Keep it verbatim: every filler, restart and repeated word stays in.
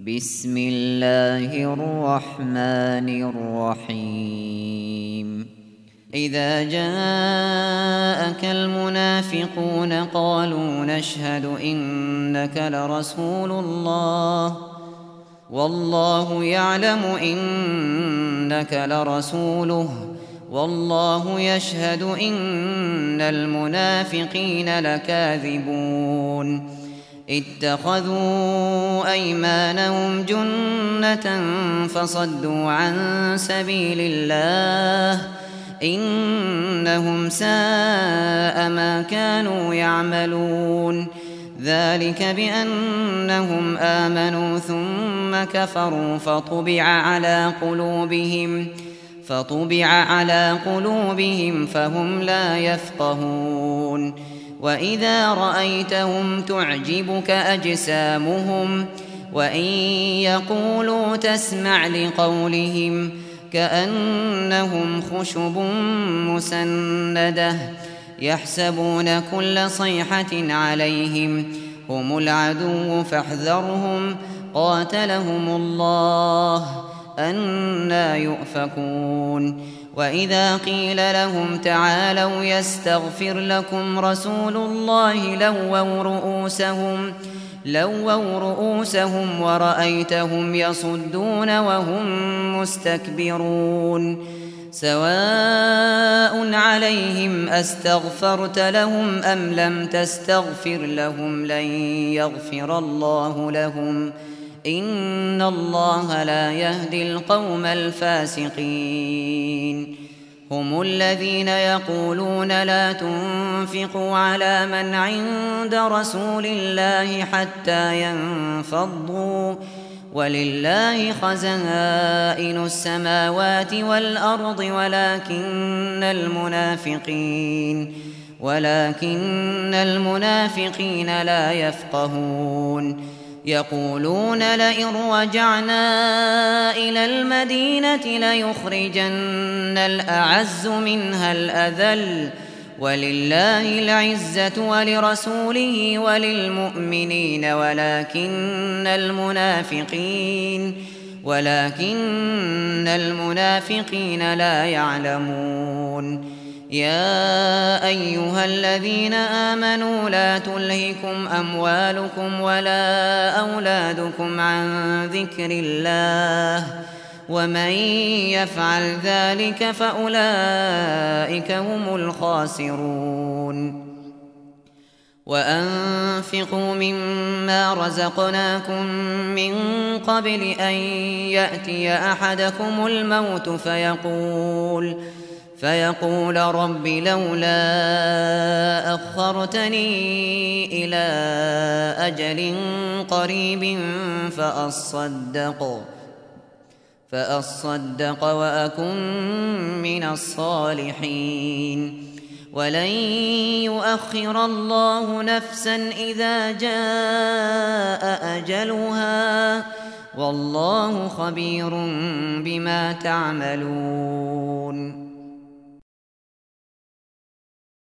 بسم الله الرحمن الرحيم إذا جاءك المنافقون قالوا نشهد إنك لرسول الله والله يعلم إنك لرسوله والله يشهد إن المنافقين لكاذبون اتخذوا أيمانهم جنة فصدوا عن سبيل الله إنهم ساء ما كانوا يعملون ذلك بأنهم آمنوا ثم كفروا فطبع على قلوبهم فطبع على قلوبهم فهم لا يفقهون وإذا رأيتهم تعجبك أجسامهم وإن يقولوا تسمع لقولهم كأنهم خشب مسندة يحسبون كل صيحة عليهم هم العدو فاحذرهم قاتلهم الله أنى يؤفكون وإذا قيل لهم تعالوا يستغفر لكم رسول الله لووا رؤوسهم لووا رؤوسهم ورأيتهم يصدون وهم مستكبرون سواء عليهم أستغفرت لهم أم لم تستغفر لهم لن يغفر الله لهم إن الله لا يهدي القوم الفاسقين هم الذين يقولون لا تنفقوا على من عند رسول الله حتى ينفضوا ولله خزائن السماوات والأرض ولكن المنافقين ولكن المنافقين لا يفقهون يقولون لئن رجعنا إلى المدينة ليخرجن الأعز منها الأذل ولله العزة ولرسوله وللمؤمنين ولكن المنافقين ولكن المنافقين لا يعلمون يا أيها الذين آمنوا لا تلهكم أموالكم ولا أولادكم عن ذكر الله ومن يفعل ذلك فأولئك هم الخاسرون وأنفقوا مما رزقناكم من قبل أن يأتي أحدكم الموت فيقول فيقول رب لولا أخرتني إلى أجل قريب فأصدق فأصدق وأكن من الصالحين ولن يؤخر الله نفسا إذا جاء أجلها والله خبير بما تعملون